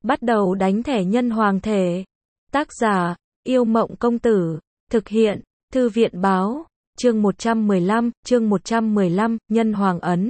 Bắt đầu đánh thẻ nhân hoàng thể. Tác giả, Yêu Mộng Công Tử. Thực hiện, Thư viện Báo. Chương 115, Nhân Hoàng Ấn.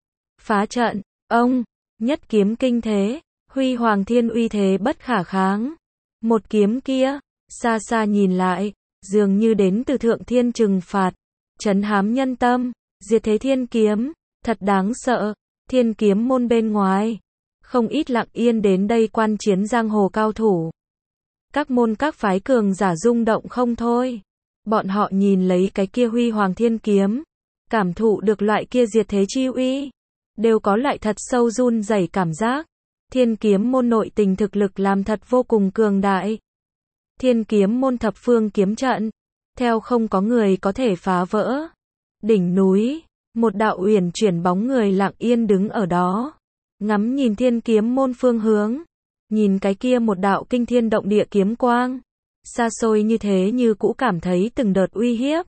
Phá trận, ông, nhất kiếm kinh thế, huy hoàng thiên uy thế bất khả kháng. Một kiếm kia, xa xa nhìn lại, dường như đến từ thượng thiên trừng phạt, trấn hám nhân tâm, diệt thế thiên kiếm, thật đáng sợ. Thiên kiếm môn bên ngoài, không ít lặng yên đến đây quan chiến giang hồ cao thủ. Các môn các phái cường giả rung động không thôi. Bọn họ nhìn lấy cái kia huy hoàng thiên kiếm, cảm thụ được loại kia diệt thế chi uy, đều có loại thật sâu run rẩy cảm giác. Thiên kiếm môn nội tình thực lực làm thật vô cùng cường đại. Thiên kiếm môn thập phương kiếm trận, theo không có người có thể phá vỡ. Đỉnh núi, một đạo uyển chuyển bóng người lặng yên đứng ở đó, ngắm nhìn thiên kiếm môn phương hướng, nhìn cái kia một đạo kinh thiên động địa kiếm quang, xa xôi như thế như cũ cảm thấy từng đợt uy hiếp.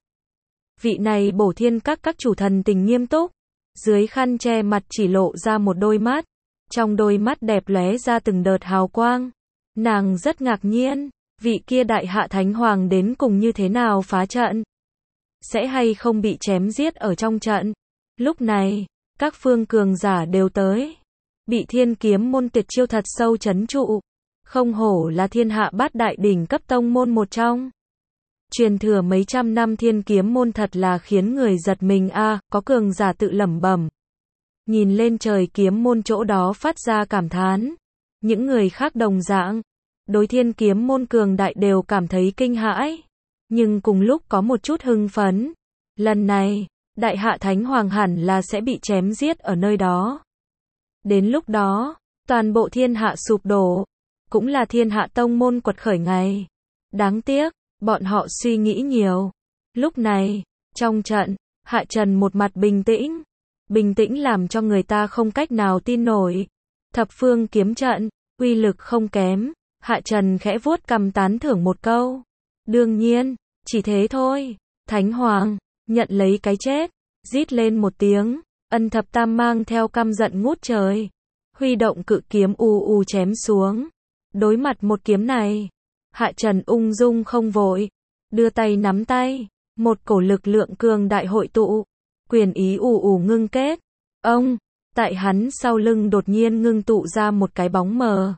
Vị này Bổ Thiên các chủ thần tình nghiêm túc, dưới khăn che mặt chỉ lộ ra một đôi mắt, trong đôi mắt đẹp lóe ra từng đợt hào quang. Nàng rất ngạc nhiên, vị kia đại hạ thánh hoàng đến cùng như thế nào phá trận, sẽ hay không bị chém giết ở trong trận. Lúc này, các phương cường giả đều tới, bị thiên kiếm môn tuyệt chiêu thật sâu trấn trụ. Không hổ là thiên hạ bát đại đỉnh cấp tông môn một trong. Truyền thừa mấy trăm năm thiên kiếm môn thật là khiến người giật mình a, có cường giả tự lẩm bẩm. Nhìn lên trời kiếm môn chỗ đó phát ra cảm thán. Những người khác đồng dạng, đối thiên kiếm môn cường đại đều cảm thấy kinh hãi, nhưng cùng lúc có một chút hưng phấn. Lần này, đại hạ thánh hoàng hẳn là sẽ bị chém giết ở nơi đó. Đến lúc đó, toàn bộ thiên hạ sụp đổ, cũng là thiên hạ tông môn quật khởi ngày. Đáng tiếc, bọn họ suy nghĩ nhiều. Lúc này, trong trận, Hạ Trần một mặt bình tĩnh. Bình tĩnh làm cho người ta không cách nào tin nổi. Thập phương kiếm trận, uy lực không kém. Hạ Trần khẽ vuốt cằm tán thưởng một câu. Đương nhiên, chỉ thế thôi. Thánh Hoàng, nhận lấy cái chết. Rít lên một tiếng, Ân Thập Tam mang theo căm giận ngút trời. Huy động cự kiếm chém xuống. Đối mặt một kiếm này, Hạ Trần ung dung không vội, đưa tay nắm tay, một cổ lực lượng cường đại hội tụ, quyền ý ngưng kết. Ông, tại hắn sau lưng đột nhiên ngưng tụ ra một cái bóng mờ,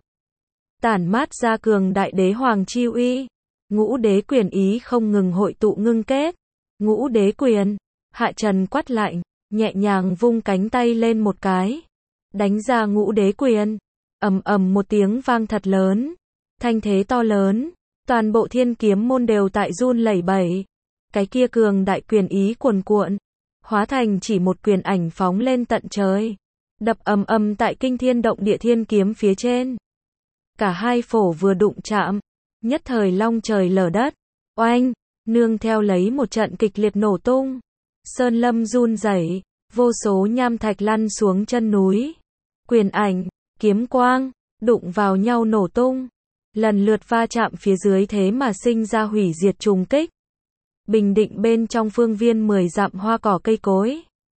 tản mát ra cường đại đế hoàng chi uy. Ngũ đế quyền ý không ngừng hội tụ ngưng kết. Ngũ đế quyền, Hạ Trần quát lạnh, nhẹ nhàng vung cánh tay lên một cái, đánh ra ngũ đế quyền. Ầm ầm một tiếng vang thật lớn, thanh thế to lớn, toàn bộ thiên kiếm môn đều tại run lẩy bẩy. Cái kia cường đại quyền ý cuồn cuộn, hóa thành chỉ một quyền ảnh phóng lên tận trời, đập ầm ầm tại kinh thiên động địa thiên kiếm phía trên. Cả hai phổ vừa đụng chạm, nhất thời long trời lở đất. Oanh, nương theo lấy một trận kịch liệt nổ tung, sơn lâm run rẩy, vô số nham thạch lăn xuống chân núi. Quyền ảnh, kiếm quang, đụng vào nhau nổ tung, lần lượt va chạm phía dưới thế mà sinh ra hủy diệt trùng kích. Bình định bên trong phương viên 10 dặm hoa cỏ cây cối.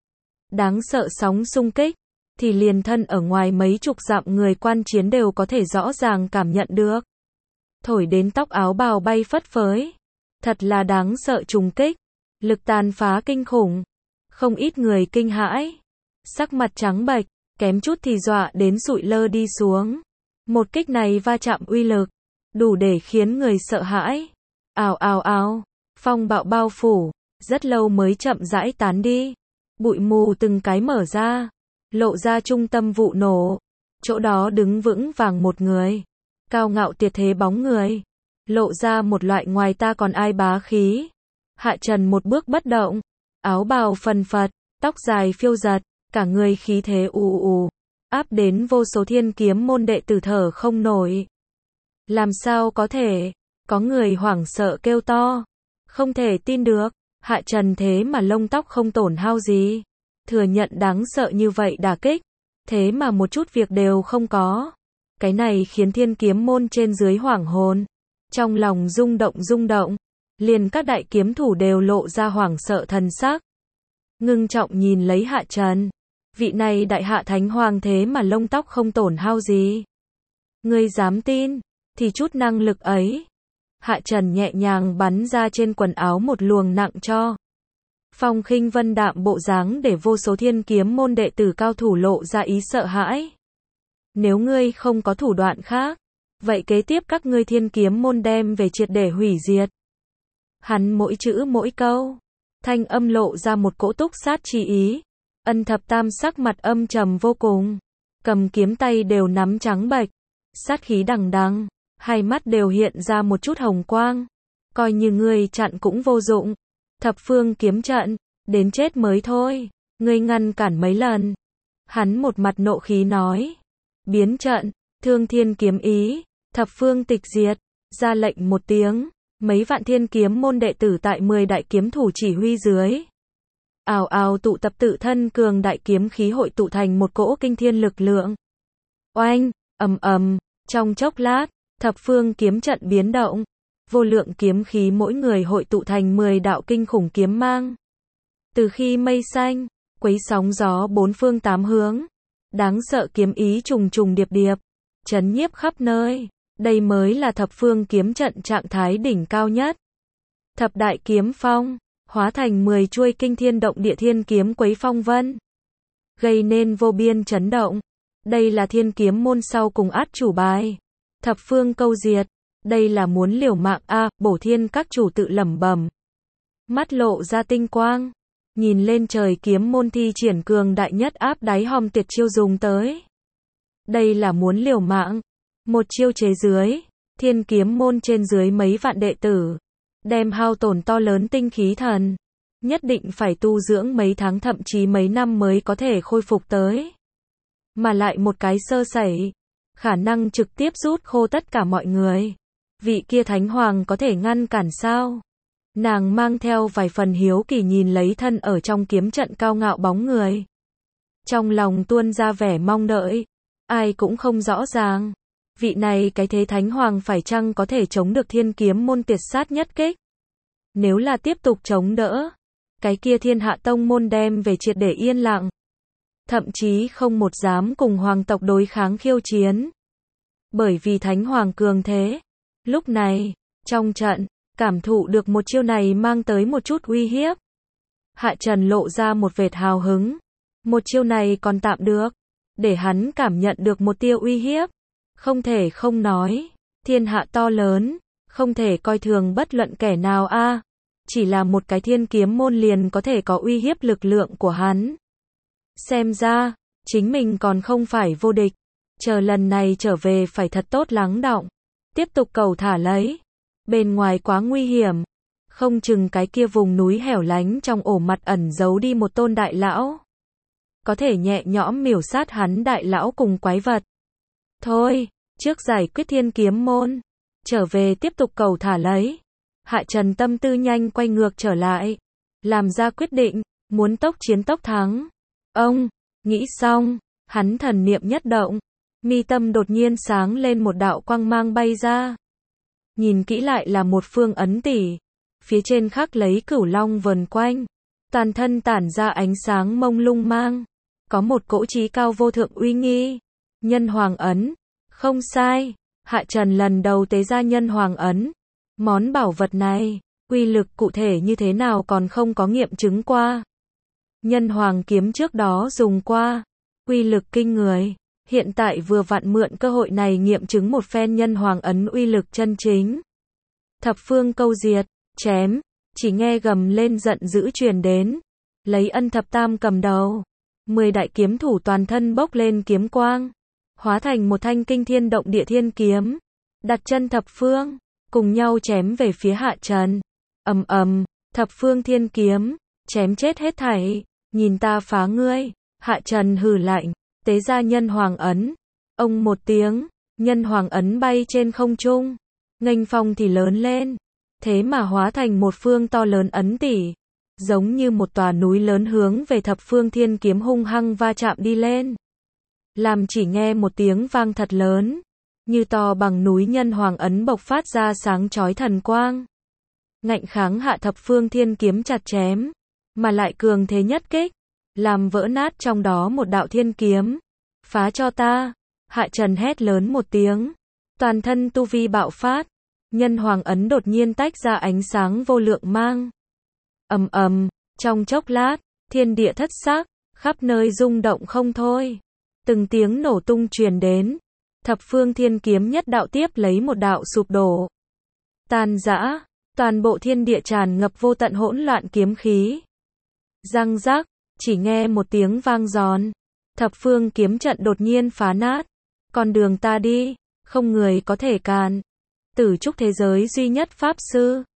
Đáng sợ sóng xung kích, thì liền thân ở ngoài mấy chục dặm người quan chiến đều có thể rõ ràng cảm nhận được. Thổi đến tóc áo bào bay phất phới. Thật là đáng sợ trùng kích, lực tàn phá kinh khủng. Không ít người kinh hãi, sắc mặt trắng bệch, kém chút thì dọa đến sụi lơ đi xuống. Một kích này va chạm uy lực, đủ để khiến người sợ hãi. Ào, phong bạo bao phủ, rất lâu mới chậm rãi tán đi. Bụi mù từng cái mở ra, lộ ra trung tâm vụ nổ. Chỗ đó đứng vững vàng một người, cao ngạo tuyệt thế bóng người, lộ ra một loại ngoài ta còn ai bá khí. Hạ Trần một bước bất động, áo bào phần phật, tóc dài phiêu giật, cả người khí thế áp đến vô số thiên kiếm môn đệ tử thở không nổi. Làm sao có thể? Có người hoảng sợ kêu to. Không thể tin được, Hạ Trần thế mà lông tóc không tổn hao gì. Thừa nhận đáng sợ như vậy đả kích, thế mà một chút việc đều không có. Cái này khiến thiên kiếm môn trên dưới hoảng hồn, trong lòng rung động, liền các đại kiếm thủ đều lộ ra hoảng sợ thần sắc. Ngưng trọng nhìn lấy Hạ Trần. Vị này đại hạ thánh hoàng thế mà lông tóc không tổn hao gì. Ngươi dám tin, thì chút năng lực ấy. Hạ Trần nhẹ nhàng bắn ra trên quần áo một luồng nặng cho. Phong Khinh Vân đạm bộ dáng để vô số thiên kiếm môn đệ tử cao thủ lộ ra ý sợ hãi. Nếu ngươi không có thủ đoạn khác, vậy kế tiếp các ngươi thiên kiếm môn đem về triệt để hủy diệt. Hắn mỗi chữ mỗi câu, thanh âm lộ ra một cỗ túc sát chi ý. Ân Thập Tam sắc mặt âm trầm vô cùng, cầm kiếm tay đều nắm trắng bệch, sát khí đằng đằng, hai mắt đều hiện ra một chút hồng quang. Coi như ngươi chặn cũng vô dụng. Thập phương kiếm trận, đến chết mới thôi, ngươi ngăn cản mấy lần. Hắn một mặt nộ khí nói. Biến trận, thương thiên kiếm ý, thập phương tịch diệt, ra lệnh một tiếng, mấy vạn thiên kiếm môn đệ tử tại 10 đại kiếm thủ chỉ huy dưới. Ào ào tụ tập tự thân cường đại kiếm khí hội tụ thành một cỗ kinh thiên lực lượng. Oanh, ầm ầm, trong chốc lát, thập phương kiếm trận biến động. Vô lượng kiếm khí mỗi người hội tụ thành 10 đạo kinh khủng kiếm mang. Từ khi mây xanh, quấy sóng gió bốn phương tám hướng. Đáng sợ kiếm ý trùng trùng điệp điệp, chấn nhiếp khắp nơi. Đây mới là thập phương kiếm trận trạng thái đỉnh cao nhất. Thập đại kiếm phong, hóa thành 10 chuôi kinh thiên động địa thiên kiếm quấy phong vân. Gây nên vô biên chấn động. Đây là thiên kiếm môn sau cùng át chủ bài. Thập phương câu diệt. Đây là muốn liều mạng a, Bổ Thiên các chủ tự lẩm bẩm. Mắt lộ ra tinh quang, nhìn lên trời kiếm môn thi triển cường đại nhất áp đáy hòm tuyệt chiêu dùng tới. Đây là muốn liều mạng. Một chiêu chế dưới, thiên kiếm môn trên dưới mấy vạn đệ tử, đem hao tổn to lớn tinh khí thần. Nhất định phải tu dưỡng mấy tháng thậm chí mấy năm mới có thể khôi phục tới. Mà lại một cái sơ sẩy, khả năng trực tiếp rút khô tất cả mọi người. Vị kia thánh hoàng có thể ngăn cản sao? Nàng mang theo vài phần hiếu kỳ nhìn lấy thân ở trong kiếm trận cao ngạo bóng người. Trong lòng tuôn ra vẻ mong đợi. Ai cũng không rõ ràng. Vị này cái thế thánh hoàng phải chăng có thể chống được thiên kiếm môn tuyệt sát nhất kích? Nếu là tiếp tục chống đỡ, cái kia thiên hạ tông môn đem về triệt để yên lặng. Thậm chí không một dám cùng hoàng tộc đối kháng khiêu chiến. Bởi vì thánh hoàng cường thế. Lúc này, trong trận, cảm thụ được một chiêu này mang tới một chút uy hiếp. Hạ Trần lộ ra một vệt hào hứng. Một chiêu này còn tạm được. Để hắn cảm nhận được một tia uy hiếp. Không thể không nói. Thiên hạ to lớn. Không thể coi thường bất luận kẻ nào a. Chỉ là một cái thiên kiếm môn liền có thể có uy hiếp lực lượng của hắn. Xem ra, chính mình còn không phải vô địch. Chờ lần này trở về phải thật tốt lắng đọng. Tiếp tục cầu thả lấy. Bên ngoài quá nguy hiểm. Không chừng cái kia vùng núi hẻo lánh trong ổ mặt ẩn giấu đi một tôn đại lão. Có thể nhẹ nhõm miểu sát hắn đại lão cùng quái vật. Thôi, trước giải quyết thiên kiếm môn. Trở về tiếp tục cầu thả lấy. Hạ Trần tâm tư nhanh quay ngược trở lại. Làm ra quyết định, muốn tốc chiến tốc thắng. Ông, nghĩ xong, hắn thần niệm nhất động. Mi tâm đột nhiên sáng lên một đạo quang mang bay ra. Nhìn kỹ lại là một phương ấn tỷ. Phía trên khắc lấy cửu long vần quanh. Toàn thân tản ra ánh sáng mông lung mang. Có một cỗ trí cao vô thượng uy nghi. Nhân hoàng ấn. Không sai. Hạ Trần lần đầu tế ra nhân hoàng ấn. Món bảo vật này, uy lực cụ thể như thế nào còn không có nghiệm chứng qua. Nhân hoàng kiếm trước đó dùng qua. Uy lực kinh người. Hiện tại vừa vặn mượn cơ hội này nghiệm chứng một phen nhân hoàng ấn uy lực chân chính. Thập phương câu diệt, chém, chỉ nghe gầm lên giận dữ truyền đến. Lấy Ân Thập Tam cầm đầu. 10 đại kiếm thủ toàn thân bốc lên kiếm quang. Hóa thành một thanh kinh thiên động địa thiên kiếm. Đặt chân thập phương, cùng nhau chém về phía Hạ Trần. Ầm ầm, thập phương thiên kiếm, chém chết hết thảy. Nhìn ta phá ngươi. Hạ Trần hừ lạnh. Tế ra nhân hoàng ấn. Ông một tiếng, nhân hoàng ấn bay trên không trung. Nghênh phong thì lớn lên. Thế mà hóa thành một phương to lớn ấn tỷ. Giống như một tòa núi lớn hướng về thập phương thiên kiếm hung hăng va chạm đi lên. Làm chỉ nghe một tiếng vang thật lớn. Như to bằng núi nhân hoàng ấn bộc phát ra sáng chói thần quang. Ngạnh kháng hạ thập phương thiên kiếm chặt chém. Mà lại cường thế nhất kích. Làm vỡ nát trong đó một đạo thiên kiếm. Phá cho ta. Hạ Trần hét lớn một tiếng, toàn thân tu vi bạo phát, nhân hoàng ấn đột nhiên tách ra ánh sáng vô lượng mang. Ầm ầm, trong chốc lát, thiên địa thất sắc, khắp nơi rung động không thôi. Từng tiếng nổ tung truyền đến, thập phương thiên kiếm nhất đạo tiếp lấy một đạo sụp đổ. Tan rã, toàn bộ thiên địa tràn ngập vô tận hỗn loạn kiếm khí. Răng rắc, chỉ nghe một tiếng vang giòn, thập phương kiếm trận đột nhiên phá nát. Con đường ta đi, không người có thể cản. Tử trúc thế giới duy nhất pháp sư.